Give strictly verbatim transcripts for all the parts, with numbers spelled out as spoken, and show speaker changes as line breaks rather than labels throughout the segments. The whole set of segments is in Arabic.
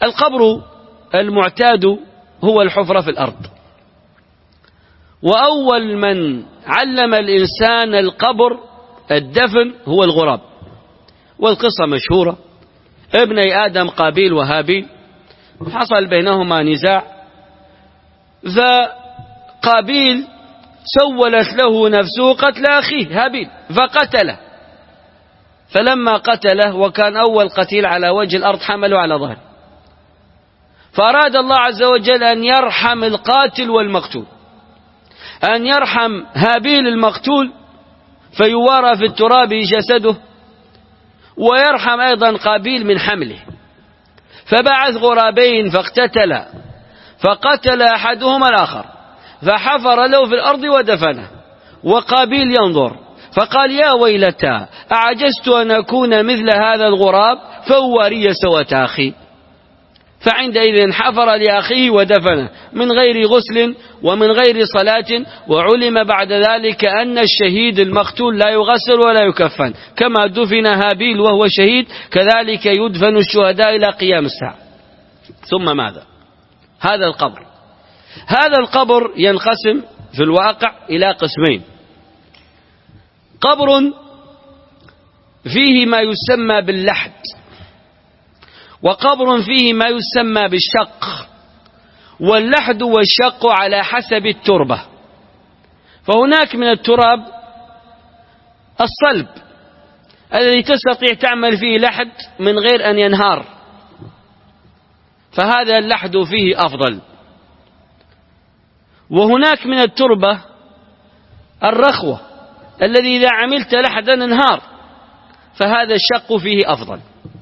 القبر المعتاد هو الحفرة في الأرض، وأول من علم الإنسان القبر الدفن هو الغراب. والقصة مشهورة، ابني آدم قابيل وهابيل حصل بينهما نزاع، فقابيل سولت له نفسه قتل أخيه هابيل فقتله، فلما قتله وكان أول قتيل على وجه الأرض حمله على ظهره، فأراد الله عز وجل أن يرحم القاتل والمقتول، أن يرحم هابيل المقتول فيوارى في التراب جسده، ويرحم أيضا قابيل من حمله، فبعث غرابين فاقتتلا، فقتل أحدهما الآخر فحفر له في الأرض ودفنه، وقابيل ينظر فقال يا ويلتى أعجزت أن أكون مثل هذا الغراب فأواري سوءة أخي، فعندئذ حفر لأخيه ودفنه من غير غسل ومن غير صلاة. وعلم بعد ذلك أن الشهيد المقتول لا يغسل ولا يكفن، كما دفن هابيل وهو شهيد كذلك يدفن الشهداء إلى قيام الساعة. ثم ماذا؟ هذا القبر هذا القبر ينقسم في الواقع إلى قسمين: قبر فيه ما يسمى باللحد، وقبر فيه ما يسمى بالشق. واللحد والشق على حسب التربة، فهناك من التراب الصلب الذي تستطيع تعمل فيه لحد من غير أن ينهار، فهذا اللحد فيه أفضل. وهناك من التربة الرخوة الذي إذا عملت لحدا انهار، فهذا الشق فيه أفضل.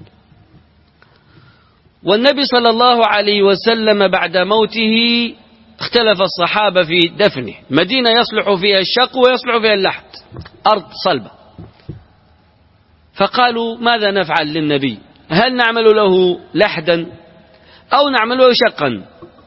والنبي صلى الله عليه وسلم بعد موته اختلف الصحابة في دفنه. مدينة يصلح فيها الشق ويصلح فيها اللحد، أرض صلبة، فقالوا ماذا نفعل للنبي؟ هل نعمل له لحدا أو نعمل له شقا؟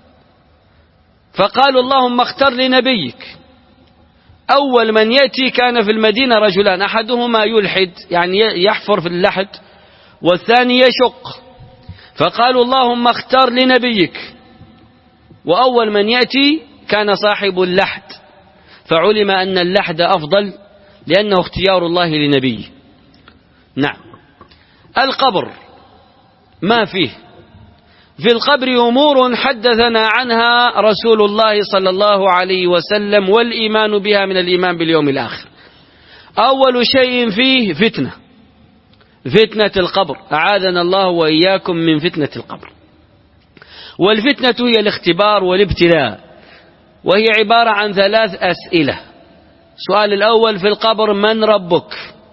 فقالوا اللهم اختر لنبيك. أول من يأتي كان في المدينة رجلان، أحدهما يلحد يعني يحفر في اللحد، والثاني يشق، فقالوا اللهم اختر لنبيك. وأول من يأتي كان صاحب اللحد، فعلم أن اللحد أفضل لأنه اختيار الله لنبيه. نعم. القبر ما فيه في القبر أمور حدثنا عنها رسول الله صلى الله عليه وسلم، والإيمان بها من الإيمان باليوم الآخر. أول شيء فيه فتنة، فتنة القبر، أعاذنا الله وإياكم من فتنة القبر. والفتنة هي الاختبار والابتلاء، وهي عبارة عن ثلاث أسئلة. السؤال الأول في القبر: من ربك؟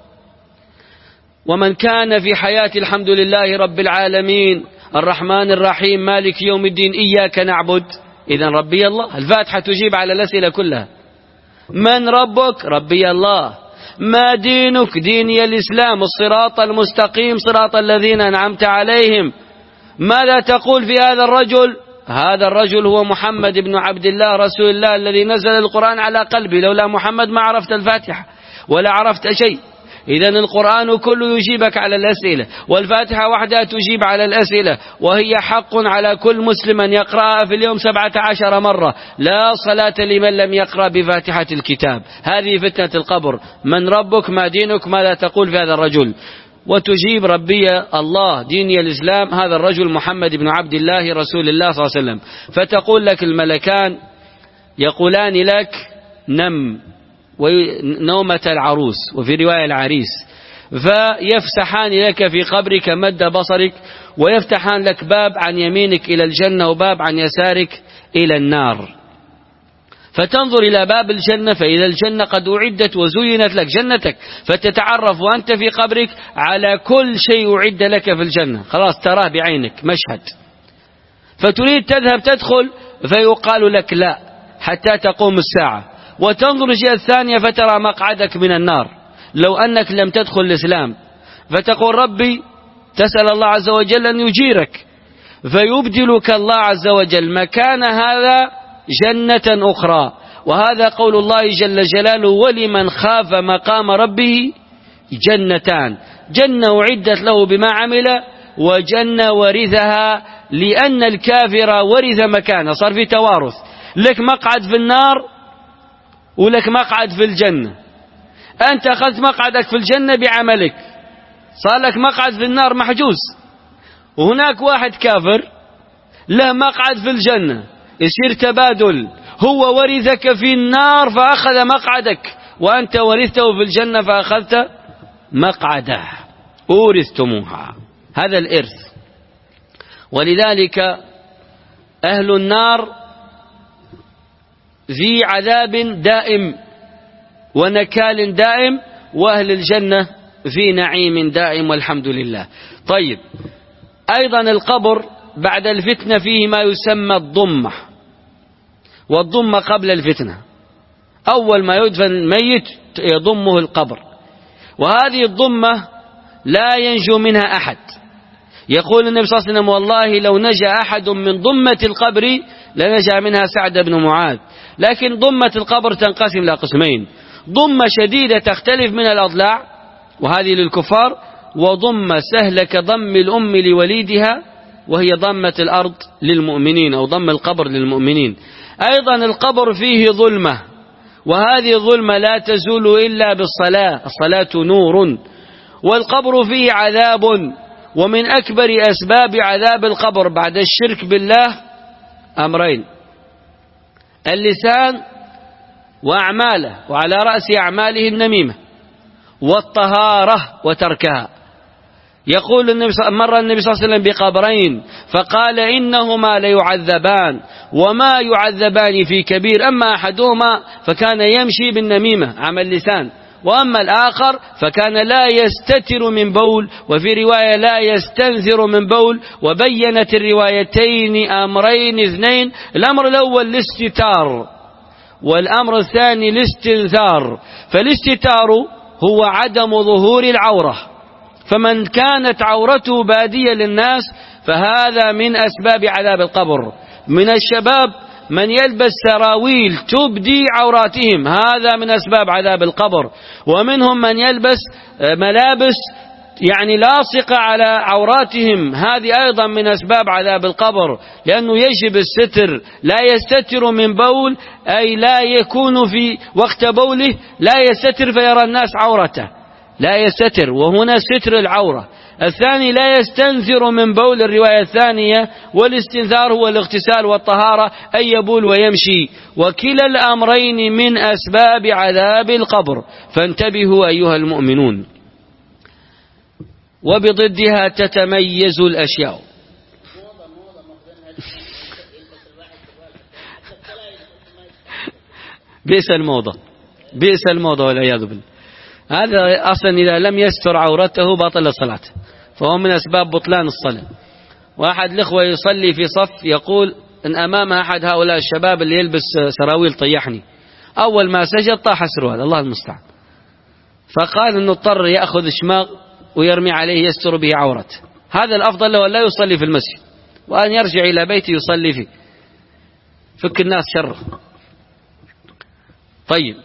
ومن كان في حياة الحمد لله رب العالمين الرحمن الرحيم مالك يوم الدين إياك نعبد، إذن ربي الله. الفاتحة تجيب على الأسئلة كلها. من ربك؟ ربي الله. ما دينك؟ ديني الإسلام، الصراط المستقيم صراط الذين أنعمت عليهم. ماذا تقول في هذا الرجل؟ هذا الرجل هو محمد بن عبد الله رسول الله الذي نزل القرآن على قلبي، لولا محمد ما عرفت الفاتحة ولا عرفت شيء. إذن القرآن كله يجيبك على الأسئلة، والفاتحة وحدها تجيب على الأسئلة، وهي حق على كل مسلم أن يقرأها في اليوم سبعة عشر مرة. لا صلاة لمن لم يقرأ بفاتحة الكتاب. هذه فتنة القبر: من ربك؟ ما دينك؟ ماذا تقول في هذا الرجل؟ وتجيب ربي الله، ديني الإسلام، هذا الرجل محمد بن عبد الله رسول الله صلى الله عليه وسلم. فتقول لك الملكان يقولان لك: نم، ونومة العروس، وفي رواية العريس، فيفسحان لك في قبرك مد بصرك، ويفتحان لك باب عن يمينك إلى الجنة وباب عن يسارك إلى النار. فتنظر إلى باب الجنة فإذا الجنة قد أعدت وزينت لك جنتك، فتتعرف وأنت في قبرك على كل شيء أعد لك في الجنة، خلاص تراه بعينك مشهد. فتريد تذهب تدخل فيقال لك لا حتى تقوم الساعة، وتنظر الجهة الثانية فترى مقعدك من النار لو أنك لم تدخل الإسلام، فتقول ربي، تسأل الله عز وجل أن يجيرك، فيبدلك الله عز وجل مكان هذا جنة أخرى. وهذا قول الله جل جلاله: ولمن خاف مقام ربه جنتان، جنة أعدت له بما عمل، وجنة ورثها، لأن الكافر ورث مكانه، صار في توارث، لك مقعد في النار ولك مقعد في الجنة. أنت أخذت مقعدك في الجنة بعملك، صار لك مقعد في النار محجوز، وهناك واحد كافر له مقعد في الجنة، يصير تبادل، هو ورثك في النار فأخذ مقعدك، وأنت ورثته في الجنة فأخذت مقعده، أورثتموها. هذا الإرث. ولذلك أهل النار في عذاب دائم ونكال دائم، وأهل الجنة في نعيم دائم والحمد لله. طيب، أيضا القبر بعد الفتنة فيه ما يسمى الضمة، والضمة قبل الفتنة، أول ما يدفن الميت يضمه القبر، وهذه الضمة لا ينجو منها أحد. يقول النبي صلى الله عليه وسلم: والله لو نجا أحد من ضمة القبر لنجا منها سعد بن معاذ. لكن ضمة القبر تنقسم إلى قسمين: ضمة شديدة تختلف من الأضلاع وهذه للكفار، وضمة سهلة كضم الأم لوليدها وهي ضمة الأرض للمؤمنين أو ضم القبر للمؤمنين. أيضا القبر فيه ظلمة، وهذه الظلمة لا تزول إلا بالصلاة، الصلاة نور. والقبر فيه عذاب، ومن أكبر أسباب عذاب القبر بعد الشرك بالله أمرين: اللسان وأعماله، وعلى رأس أعماله النميمة، والطهارة وتركها. يقول النبي مر النبي صلى الله عليه وسلم بقبرين فقال: إنهما ليعذبان وما يعذبان في كبير، أما أحدهما فكان يمشي بالنميمة عمل اللسان، وأما الآخر فكان لا يستتر من بول، وفي رواية لا يستنثر من بول. وبينت الروايتين أمرين اثنين: الأمر الأول الاستتار، والأمر الثاني الاستنثار. فالاستتار هو عدم ظهور العورة، فمن كانت عورته بادية للناس فهذا من أسباب عذاب القبر. من الشباب من يلبس سراويل تبدي عوراتهم، هذا من أسباب عذاب القبر. ومنهم من يلبس ملابس يعني لاصقة على عوراتهم، هذه أيضا من أسباب عذاب القبر، لأنه يجب الستر، لا يستتر من بول، أي لا يكون في وقت بوله لا يستتر فيرى الناس عورته، لا يستتر، وهنا ستر العورة. الثاني لا يستنثر من بول، الرواية الثانية. والاستنثار هو الاغتسال والطهارة، أي يبول ويمشي، وكلا الأمرين من أسباب عذاب القبر، فانتبهوا أيها المؤمنون. وبضدها تتميز الأشياء. بئس الموضة، بئس الموضة والعياذ بالله. هذا أصلا إذا لم يستر عورته بطل الصلاة، فهو من أسباب بطلان الصلاة. واحد الإخوة يصلي في صف، يقول إن أمام أحد هؤلاء الشباب اللي يلبس سراويل طيحني، أول ما سجد طاح سروال، الله المستعان، فقال إنه اضطر يأخذ شماغ ويرمي عليه يستر به عورته. هذا الأفضل له أن لا يصلي في المسجد، وأن يرجع إلى بيته يصلي فيه، فك الناس شره. طيب،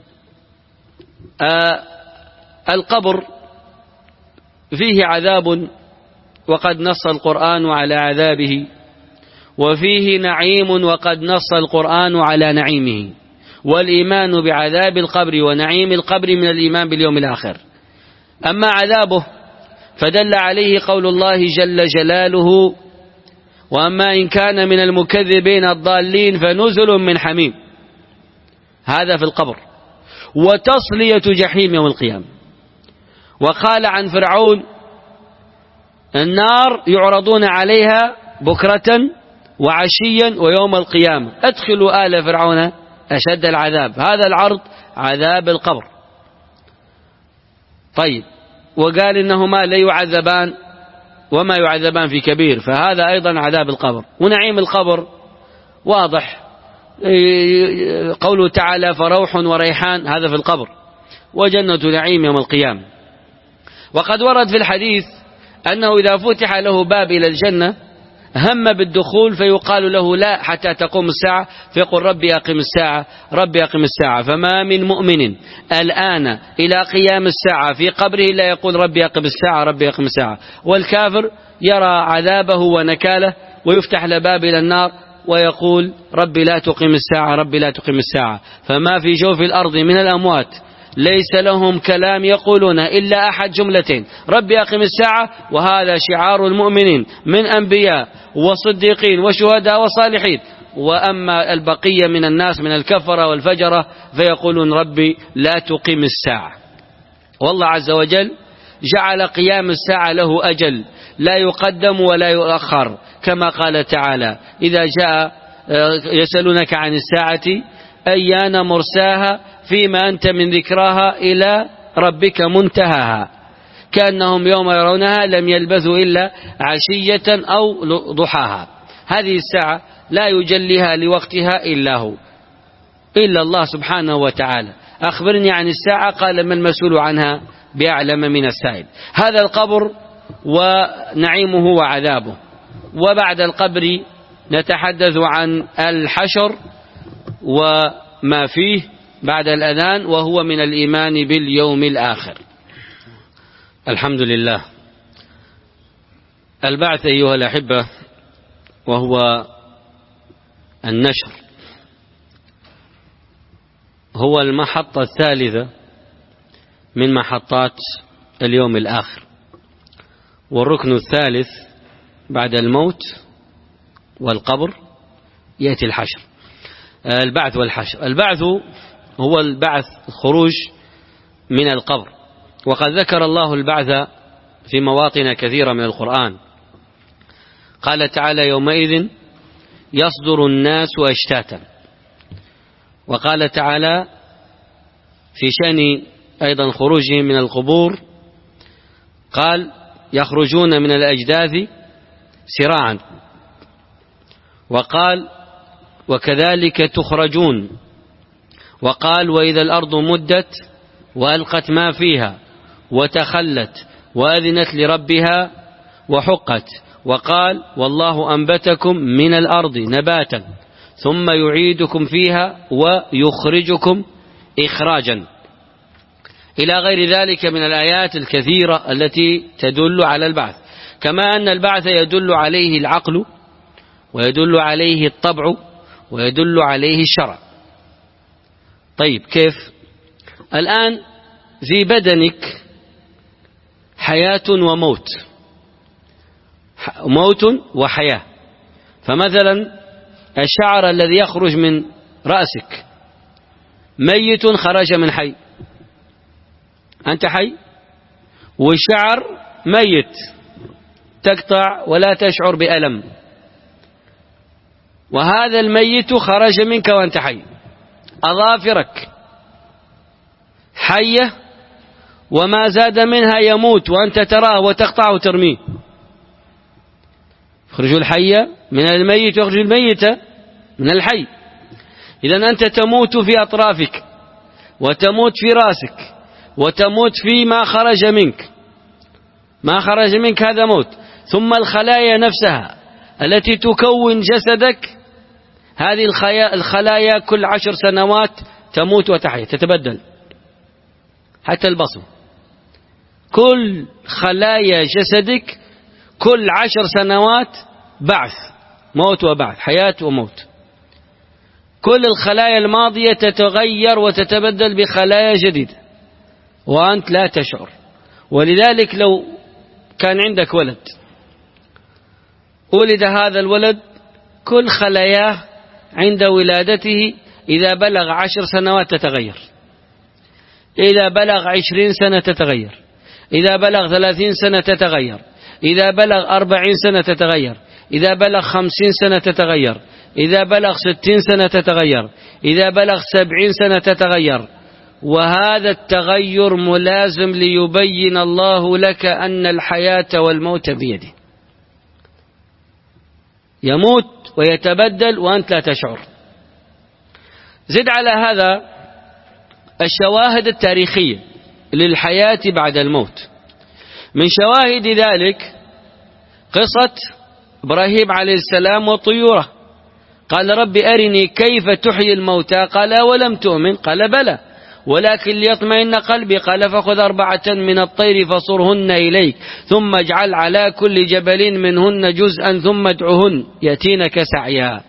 آه القبر فيه عذاب، وقد نص القرآن على عذابه، وفيه نعيم، وقد نص القرآن على نعيمه. والإيمان بعذاب القبر ونعيم القبر من الإيمان باليوم الآخر. أما عذابه فدل عليه قول الله جل جلاله: وأما إن كان من المكذبين الضالين فنزل من حميم. هذا في القبر. وتصلية جحيم يوم القيامة. وقال عن فرعون: النار يعرضون عليها بكرة وعشيا ويوم القيامة أدخلوا آل فرعون أشد العذاب. هذا العرض عذاب القبر. طيب، وقال إنهما لا يعذبان وما يعذبان في كبير، فهذا أيضا عذاب القبر. ونعيم القبر واضح، قوله تعالى: فروح وريحان، هذا في القبر، وجنة نعيم يوم القيامة. وقد ورد في الحديث أنه إذا فتح له باب إلى الجنة هم بالدخول فيقال له لا حتى تقوم الساعة، فيقول ربي أقم الساعة ربي أقم الساعة. فما من مؤمن الآن إلى قيام الساعة في قبره لا يقول ربي أقم الساعة ربي أقم الساعة. والكافر يرى عذابه ونكاله ويفتح له باب إلى النار ويقول ربي لا تقم الساعة ربي لا تقم الساعة. فما في جوف الأرض من الأموات ليس لهم كلام يقولون إلا أحد جملتين ربي أقم الساعة، وهذا شعار المؤمنين من أنبياء وصديقين وشهداء وصالحين. وأما البقية من الناس من الكفرة والفجرة فيقولون ربي لا تقم الساعة. والله عز وجل جعل قيام الساعة له أجل لا يقدم ولا يؤخر، كما قال تعالى إذا جاء يسألونك عن الساعة أيان مرساها فيما أنت من ذكراها إلى ربك منتهاها، كأنهم يوم يرونها لم يلبثوا إلا عشية أو ضحاها. هذه الساعة لا يجليها لوقتها إلا هو إلا الله سبحانه وتعالى. أخبرني عن الساعة، قال ما المسؤول عنها بأعلم من السائل. هذا القبر ونعيمه وعذابه. وبعد القبر نتحدث عن الحشر وما فيه بعد الأذان، وهو من الإيمان باليوم الآخر. الحمد لله. البعث أيها الأحبة وهو النشر هو المحطة الثالثة من محطات اليوم الآخر، والركن الثالث بعد الموت والقبر يأتي الحشر، البعث والحشر. البعث هو البعث الخروج من القبر، وقد ذكر الله البعث في مواطن كثيرة من القرآن. قال تعالى يومئذ يصدر الناس أشتاتا. وقال تعالى في شأن أيضا خروجهم من القبور قال يخرجون من الأجداث سراعا. وقال وكذلك تخرجون. وقال وإذا الأرض مدت وألقت ما فيها وتخلت وأذنت لربها وحقت. وقال والله أنبتكم من الأرض نباتا ثم يعيدكم فيها ويخرجكم إخراجا، إلى غير ذلك من الآيات الكثيرة التي تدل على البعث. كما أن البعث يدل عليه العقل ويدل عليه الطبع ويدل عليه الشرع. طيب كيف؟ الآن في بدنك حياة وموت، موت وحياة. فمثلا الشعر الذي يخرج من رأسك ميت خرج من حي، أنت حي، والشعر ميت تقطع ولا تشعر بألم، وهذا الميت خرج منك وأنت حي. أظافرك حية وما زاد منها يموت وأنت تراه وتقطعه وترميه. يخرج الحية من الميت ويخرج الميت من الحي. إذن أنت تموت في أطرافك وتموت في رأسك وتموت فيما خرج منك. ما خرج منك هذا موت. ثم الخلايا نفسها التي تكون جسدك، هذه الخلايا كل عشر سنوات تموت وتحيا تتبدل، حتى البصم. كل خلايا جسدك كل عشر سنوات بعث، موت وبعث، حياة وموت. كل الخلايا الماضية تتغير وتتبدل بخلايا جديدة وأنت لا تشعر. ولذلك لو كان عندك ولد ولد هذا الولد كل خلاياه عند ولادته إذا بلغ عشر سنوات تتغير، إذا بلغ عشرين سنة تتغير، إذا بلغ ثلاثين سنة تتغير، إذا بلغ أربعين سنة تتغير، إذا بلغ خمسين سنة تتغير، إذا بلغ ستين سنة تتغير، إذا بلغ سبعين سنة تتغير. وهذا التغير ملازم ليبين الله لك أن الحياة والموت بيده. يموت ويتبدل وأنت لا تشعر. زد على هذا الشواهد التاريخية للحياة بعد الموت. من شواهد ذلك قصة إبراهيم عليه السلام وطيوره. قال رب أرني كيف تحيي الموتى، قال ولم تؤمن، قال بلى ولكن ليطمئن قلبي، قال فخذ أربعة من الطير فصرهن إليك ثم اجعل على كل جبل منهن جزءا ثم ادعهن يأتينك سعيا.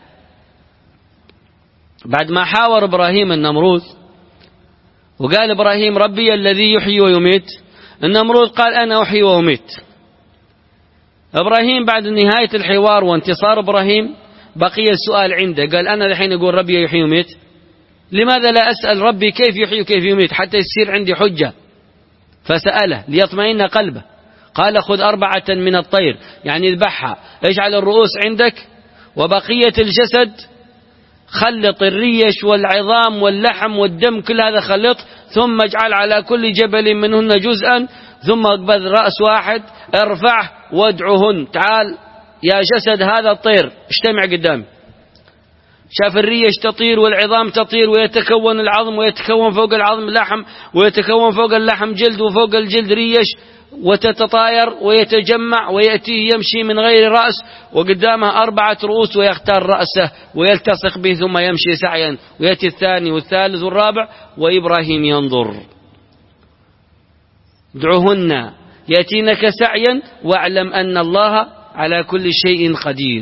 بعد ما حاور إبراهيم النمرود وقال إبراهيم ربي الذي يحيي ويميت، النمرود قال أنا أحيي وأميت. إبراهيم بعد نهاية الحوار وانتصار إبراهيم بقي السؤال عنده، قال أنا الحين أقول ربي يحيي ويميت، لماذا لا أسأل ربي كيف يحيي وكيف يميت حتى يصير عندي حجة؟ فسأله ليطمئن قلبه. قال خذ أربعة من الطير، يعني اذبحها، اجعل الرؤوس عندك وبقية الجسد خلط الريش والعظام واللحم والدم كل هذا خلط، ثم اجعل على كل جبل منهن جزءا، ثم اقبض رأس واحد ارفعه وادعهن، تعال يا جسد هذا الطير اجتمع قدامي. شاف الريش تطير والعظام تطير ويتكون العظم ويتكون فوق العظم لحم ويتكون فوق اللحم جلد وفوق الجلد ريش وتتطاير ويتجمع ويأتي يمشي من غير رأس وقدامه أربعة رؤوس ويختار رأسه ويلتصق به ثم يمشي سعيا، ويأتي الثاني والثالث والرابع وإبراهيم ينظر. ادعهن يأتينك سعيا واعلم أن الله على كل شيء قدير.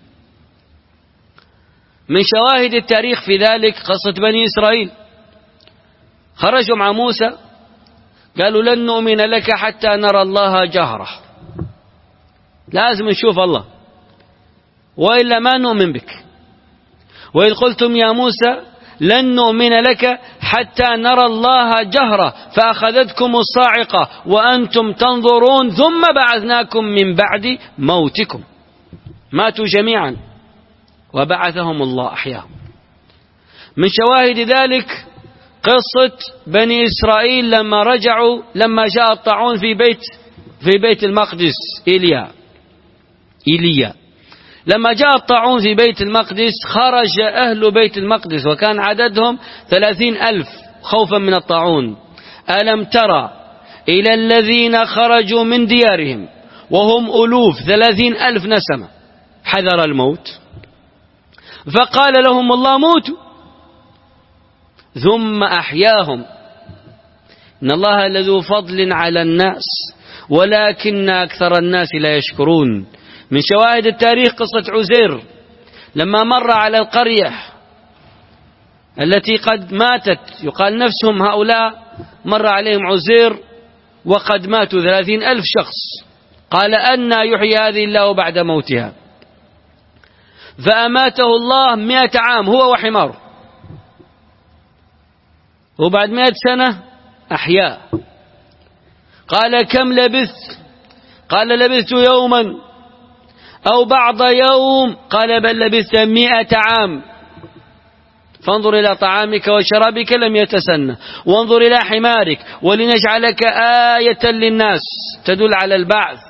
من شواهد التاريخ في ذلك قصة بني إسرائيل، خرجوا مع موسى قالوا لن نؤمن لك حتى نرى الله جهرة، لازم نشوف الله وإلا ما نؤمن بك. وإذ قلتم يا موسى لن نؤمن لك حتى نرى الله جهرة فأخذتكم الصاعقة وأنتم تنظرون ثم بعثناكم من بعد موتكم. ماتوا جميعا وبعثهم الله أحياهم. من شواهد ذلك قصة بني إسرائيل لما رجعوا لما جاء الطاعون في بيت في بيت المقدس. إيليا إيليا لما جاء الطاعون في بيت المقدس خرج أهل بيت المقدس وكان عددهم ثلاثين ألف خوفا من الطاعون. ألم ترى إلى الذين خرجوا من ديارهم وهم ألوف ثلاثين ألف نسمة حذر الموت فقال لهم الله موتوا ثم أحياهم إن الله لذو فضل على الناس ولكن أكثر الناس لا يشكرون. من شواهد التاريخ قصة عزير لما مر على القرية التي قد ماتت يقال نفسهم هؤلاء مر عليهم عزير وقد ماتوا ثلاثين ألف شخص، قال أنى يحيي هذه الله بعد موتها، فأماته الله مئة عام هو وحماره، وبعد مئة سنة أحياء. قال كم لبثت؟ قال لبثت يوما أو بعض يوم، قال بل لبثت مئة عام. فانظر إلى طعامك وشرابك لم يتسنى، وانظر إلى حمارك ولنجعلك آية للناس تدل على البعث،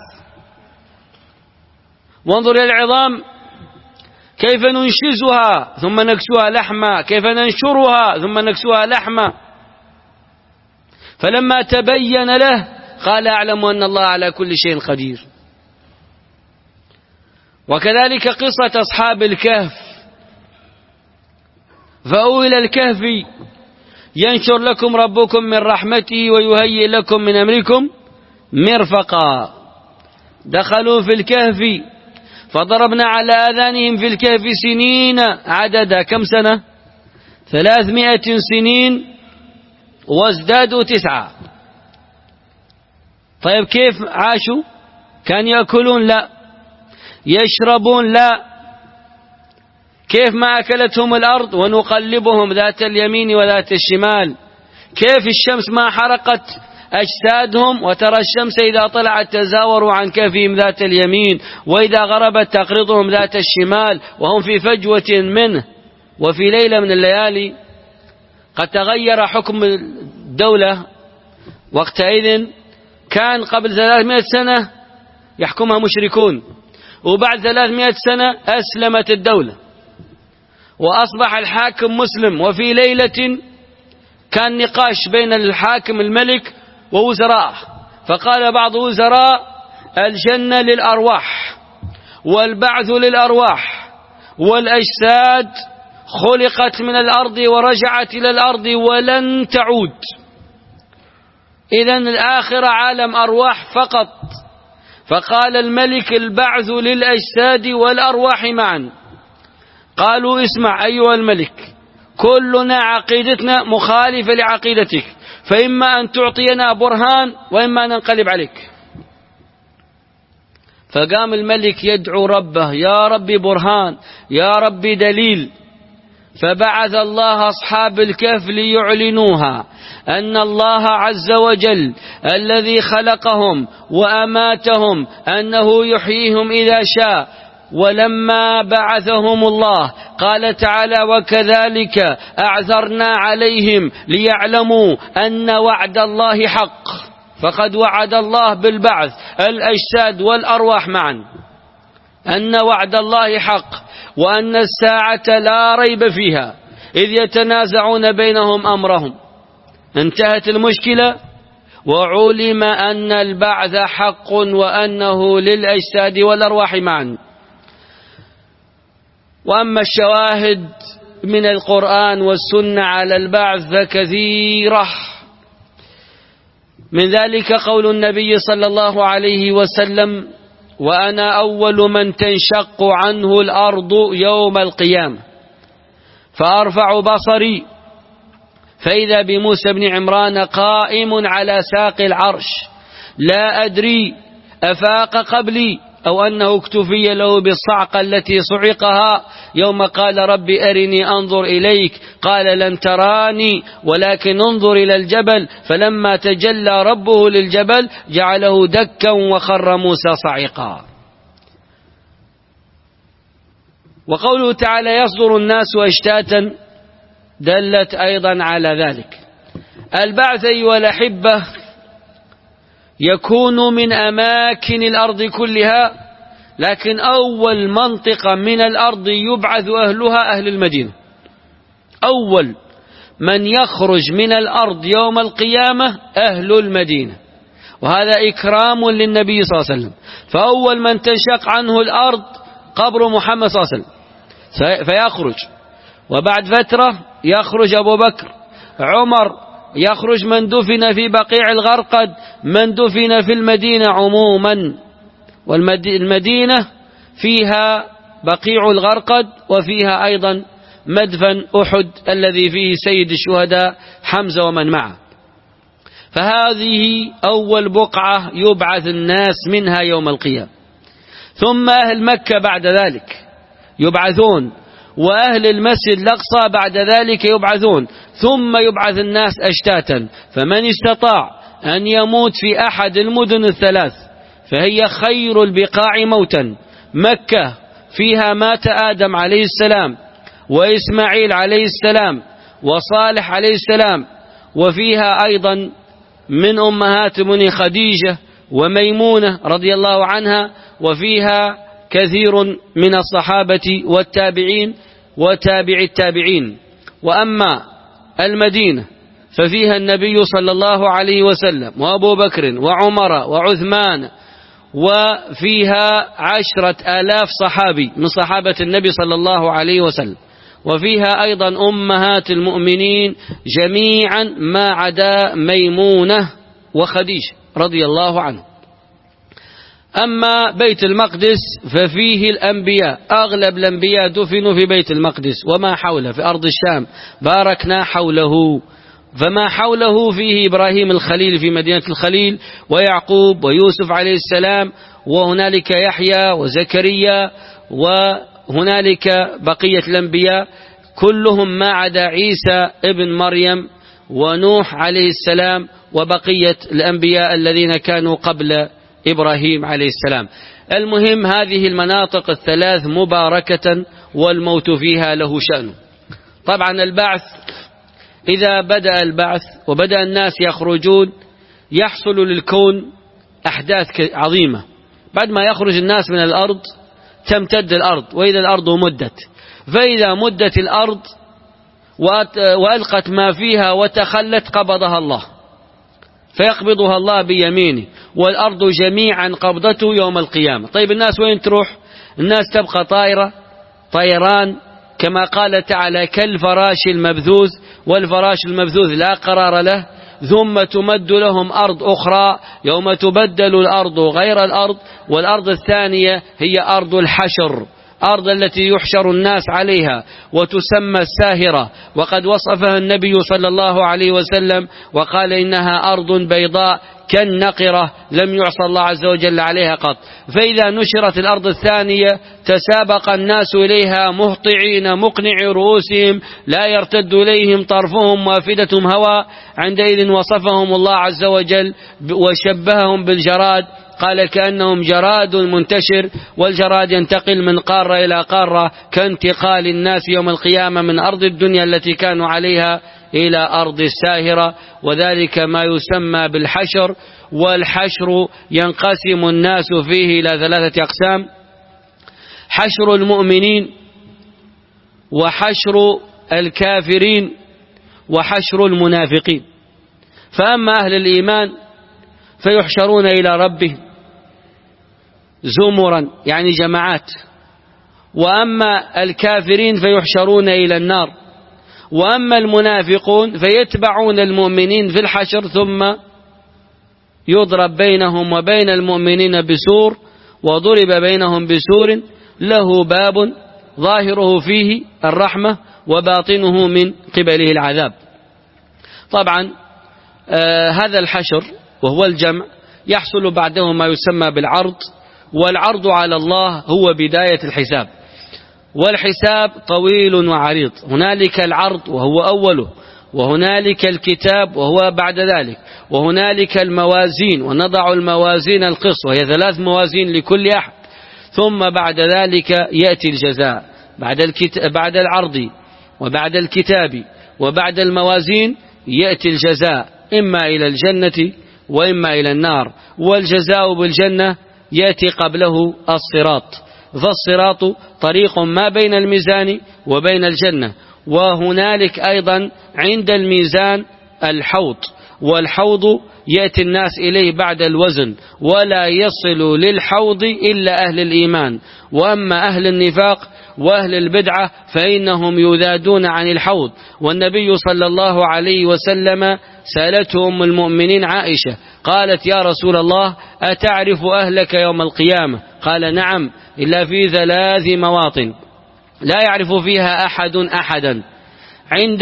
وانظر إلى العظام كيف ننشزها ثم نكسوها لحما، كيف ننشرها ثم نكسوها لحما. فلما تبين له قال أعلم أن الله على كل شيء قدير. وكذلك قصة أصحاب الكهف، فأووا إلى الكهف ينشر لكم ربكم من رحمته ويهيئ لكم من أمركم مرفقا. دخلوا في الكهف فضربنا على آذانهم في الكهف سنين عددا، كم سنة؟ ثلاثمائة سنين وازدادوا تسعة. طيب كيف عاشوا؟ كان يأكلون؟ لا. يشربون؟ لا. كيف ما أكلتهم الأرض ونقلبهم ذات اليمين وذات الشمال؟ كيف الشمس ما حرقت أجسادهم وترى الشمس إذا طلعت تزاوروا عن كهفهم ذات اليمين وإذا غربت تقرضهم ذات الشمال وهم في فجوة منه. وفي ليلة من الليالي قد تغير حكم الدولة وقتئذ، كان قبل ثلاثمائة سنة يحكمها مشركون، وبعد ثلاثمائة سنة أسلمت الدولة وأصبح الحاكم مسلم. وفي ليلة كان نقاش بين الحاكم الملك ووزراء، فقال بعض وزراء الجنة للأرواح والبعث للأرواح، والأجساد خلقت من الأرض ورجعت إلى الأرض ولن تعود. إذن الآخرة عالم أرواح فقط. فقال الملك البعث للأجساد والأرواح معا. قالوا اسمع أيها الملك، كلنا عقيدتنا مخالفة لعقيدتك، فإما أن تعطينا برهان وإما أن ننقلب عليك. فقام الملك يدعو ربه: يا ربي برهان، يا ربي دليل. فبعث الله أصحاب الكهف ليعلنوها أن الله عز وجل الذي خلقهم وأماتهم أنه يحييهم إذا شاء. ولما بعثهم الله قال تعالى: وكذلك أعثرنا عليهم ليعلموا أن وعد الله حق. فقد وعد الله بالبعث الأجساد والأرواح معا، أن وعد الله حق، وأن الساعة لا ريب فيها، إذ يتنازعون بينهم أمرهم. انتهت المشكلة وعلم أن البعث حق وأنه للأجساد والأرواح معا. وأما الشواهد من القرآن والسنة على البعث فكثيرة. من ذلك قول النبي صلى الله عليه وسلم: وأنا أول من تنشق عنه الأرض يوم القيامة، فأرفع بصري فإذا بموسى بن عمران قائم على ساق العرش، لا أدري أفاق قبلي أو أنه اكتفي له بالصعقة التي صعقها يوم قال: رب أرني أنظر إليك، قال: لن تراني ولكن انظر إلى الجبل، فلما تجلى ربه للجبل جعله دكا وخر موسى صعقا. وقوله تعالى: يصدر الناس أشتاتا دلت أيضا على ذلك. البعث أيها الأحبة يكون من أماكن الأرض كلها، لكن أول منطقة من الأرض يبعث أهلها أهل المدينة. أول من يخرج من الأرض يوم القيامة أهل المدينة، وهذا إكرام للنبي صلى الله عليه وسلم. فأول من تنشق عنه الأرض قبر محمد صلى الله عليه وسلم فيخرج، وبعد فترة يخرج أبو بكر، عمر، يخرج من دفن في بقيع الغرقد، من دفن في المدينة عموما. والمدينة فيها بقيع الغرقد وفيها أيضا مدفن أحد الذي فيه سيد الشهداء حمزة ومن معه. فهذه أول بقعة يبعث الناس منها يوم القيامة. ثم أهل مكة بعد ذلك يبعثون، وأهل المسجد الأقصى بعد ذلك يبعثون، ثم يبعث الناس أشتاتا. فمن استطاع أن يموت في أحد المدن الثلاث فهي خير البقاع موتا. مكة فيها مات آدم عليه السلام وإسماعيل عليه السلام وصالح عليه السلام، وفيها أيضا من أمهات من خديجة وميمونة رضي الله عنها، وفيها كثير من الصحابة والتابعين وتابع التابعين. وأما المدينة ففيها النبي صلى الله عليه وسلم وأبو بكر وعمر وعثمان، وفيها عشرة آلاف صحابي من صحابة النبي صلى الله عليه وسلم، وفيها أيضا أمهات المؤمنين جميعا ما عدا ميمونة وخديجة رضي الله عنه. أما بيت المقدس ففيه الأنبياء، أغلب الأنبياء دفنوا في بيت المقدس وما حوله في أرض الشام، باركنا حوله. فما حوله فيه إبراهيم الخليل في مدينة الخليل، ويعقوب ويوسف عليه السلام، وهنالك يحيى وزكريا، وهنالك بقية الأنبياء كلهم ما عدا عيسى ابن مريم ونوح عليه السلام وبقية الأنبياء الذين كانوا قبل إبراهيم عليه السلام. المهم هذه المناطق الثلاث مباركة والموت فيها له شأن. طبعا البعث إذا بدأ البعث وبدأ الناس يخرجون يحصل للكون أحداث عظيمة. بعد ما يخرج الناس من الأرض تمتد الأرض، وإذا الأرض مدت، فإذا مدت الأرض وألقت ما فيها وتخلت قبضها الله، فيقبضها الله بيمينه، والأرض جميعا قبضته يوم القيامة. طيب الناس وين تروح؟ الناس تبقى طائرة طيران كما قال تعالى كالفراش المبثوث، والفراش المبثوث لا قرار له. ثم تمد لهم أرض أخرى يوم تبدل الأرض غير الأرض، والأرض الثانية هي أرض الحشر، أرض التي يحشر الناس عليها وتسمى الساهرة، وقد وصفها النبي صلى الله عليه وسلم وقال إنها أرض بيضاء كالنقرة لم يعصى الله عز وجل عليها قط. فإذا نشرت الأرض الثانية تسابق الناس إليها مهطعين مقنعي رؤوسهم لا يرتد إليهم طرفهم وافدتهم هواء. عندئذ وصفهم الله عز وجل وشبههم بالجراد، قال كأنهم جراد منتشر، والجراد ينتقل من قارة إلى قارة كانتقال الناس يوم القيامة من أرض الدنيا التي كانوا عليها إلى أرض الساهرة، وذلك ما يسمى بالحشر. والحشر ينقسم الناس فيه إلى ثلاثة أقسام: حشر المؤمنين، وحشر الكافرين، وحشر المنافقين. فأما أهل الإيمان فيحشرون إلى ربهم زمرا يعني جماعات، وأما الكافرين فيحشرون إلى النار، وأما المنافقون فيتبعون المؤمنين في الحشر ثم يضرب بينهم وبين المؤمنين بسور، وضرب بينهم بسور له باب ظاهره فيه الرحمة وباطنه من قبله العذاب. طبعا آه هذا الحشر وهو الجمع يحصل بعده ما يسمى بالعرض، والعرض على الله هو بداية الحساب، والحساب طويل وعريض. هنالك العرض وهو أوله، وهنالك الكتاب وهو بعد ذلك، وهنالك الموازين ونضع الموازين القسط وهي ثلاث موازين لكل أحد، ثم بعد ذلك يأتي الجزاء بعد, الكت... بعد العرض وبعد الكتاب وبعد الموازين يأتي الجزاء إما إلى الجنة وإما إلى النار، والجزاء بالجنة يأتي قبله الصراط، فالصراط طريق ما بين الميزان وبين الجنة. وهنالك أيضا عند الميزان الحوض، والحوض يأتي الناس إليه بعد الوزن، ولا يصل للحوض إلا أهل الإيمان. وأما أهل النفاق وأهل البدعة فإنهم يذادون عن الحوض. والنبي صلى الله عليه وسلم سألته أم المؤمنين عائشة قالت يا رسول الله أتعرف أهلك يوم القيامة؟ قال نعم، إلا في ثلاث مواطن لا يعرف فيها أحد أحدا: عند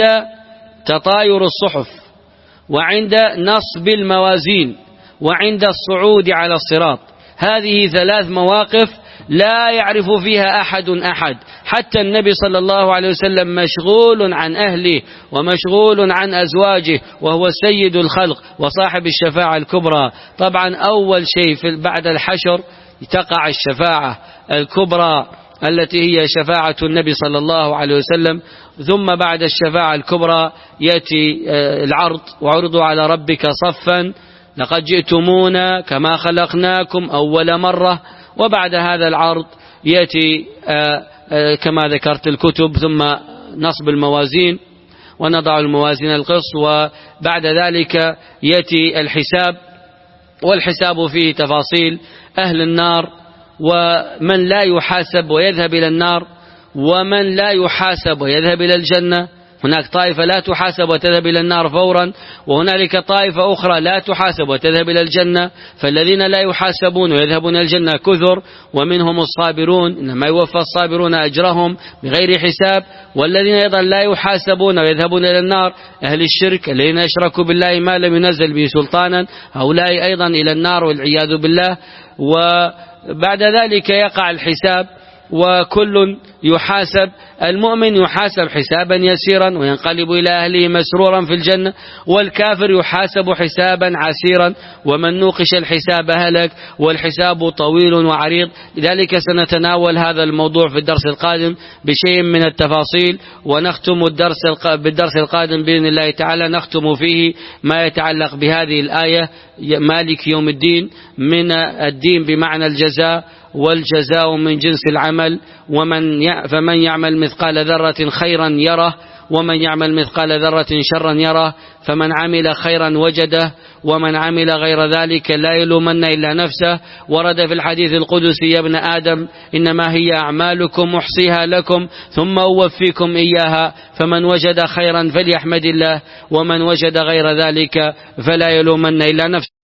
تطاير الصحف، وعند نصب الموازين، وعند الصعود على الصراط. هذه ثلاث مواقف لا يعرف فيها أحد أحد، حتى النبي صلى الله عليه وسلم مشغول عن أهله ومشغول عن أزواجه، وهو سيد الخلق وصاحب الشفاعة الكبرى. طبعا أول شيء بعد الحشر تقع الشفاعة الكبرى التي هي شفاعة النبي صلى الله عليه وسلم، ثم بعد الشفاعة الكبرى يأتي العرض: وعرضوا على ربك صفا لقد جئتمونا كما خلقناكم أول مرة. وبعد هذا العرض يأتي كما ذكرت الكتب، ثم نصب الموازين ونضع الموازين القسط، وبعد ذلك يأتي الحساب، والحساب فيه تفاصيل: أهل النار ومن لا يحاسب ويذهب إلى النار، ومن لا يحاسب ويذهب إلى الجنة. هناك طائفة لا تحاسب وتذهب إلى النار فورا، وهنالك طائفة أخرى لا تحاسب وتذهب إلى الجنة. فالذين لا يحاسبون ويذهبون إلى الجنة كثر، ومنهم الصابرون إنما يوفى الصابرون أجرهم بغير حساب. والذين أيضا لا يحاسبون ويذهبون إلى النار أهل الشرك الذين أشركوا بالله ما لم ينزل به سلطانا، هؤلاء أيضا إلى النار والعياذ بالله. وبعد ذلك يقع الحساب وكل يحاسب. المؤمن يحاسب حسابا يسيرا وينقلب إلى أهله مسرورا في الجنة، والكافر يحاسب حسابا عسيرا ومن نوقش الحساب هلك، والحساب طويل وعريض. لذلك سنتناول هذا الموضوع في الدرس القادم بشيء من التفاصيل، ونختم الدرس بالدرس القادم بإذن الله تعالى نختم فيه ما يتعلق بهذه الآية: مالك يوم الدين، من الدين بمعنى الجزاء، والجزاء من جنس العمل. ومن فمن يعمل مثقال ذرة خيرا يره، ومن يعمل مثقال ذرة شرا يره، فمن عمل خيرا وجده، ومن عمل غير ذلك لا يلومن إلا نفسه. ورد في الحديث القدسي: يا ابن آدم إنما هي أعمالكم أحصيها لكم ثم أوفيكم إياها، فمن وجد خيرا فليحمد الله، ومن وجد غير ذلك فلا يلومن إلا نفسه.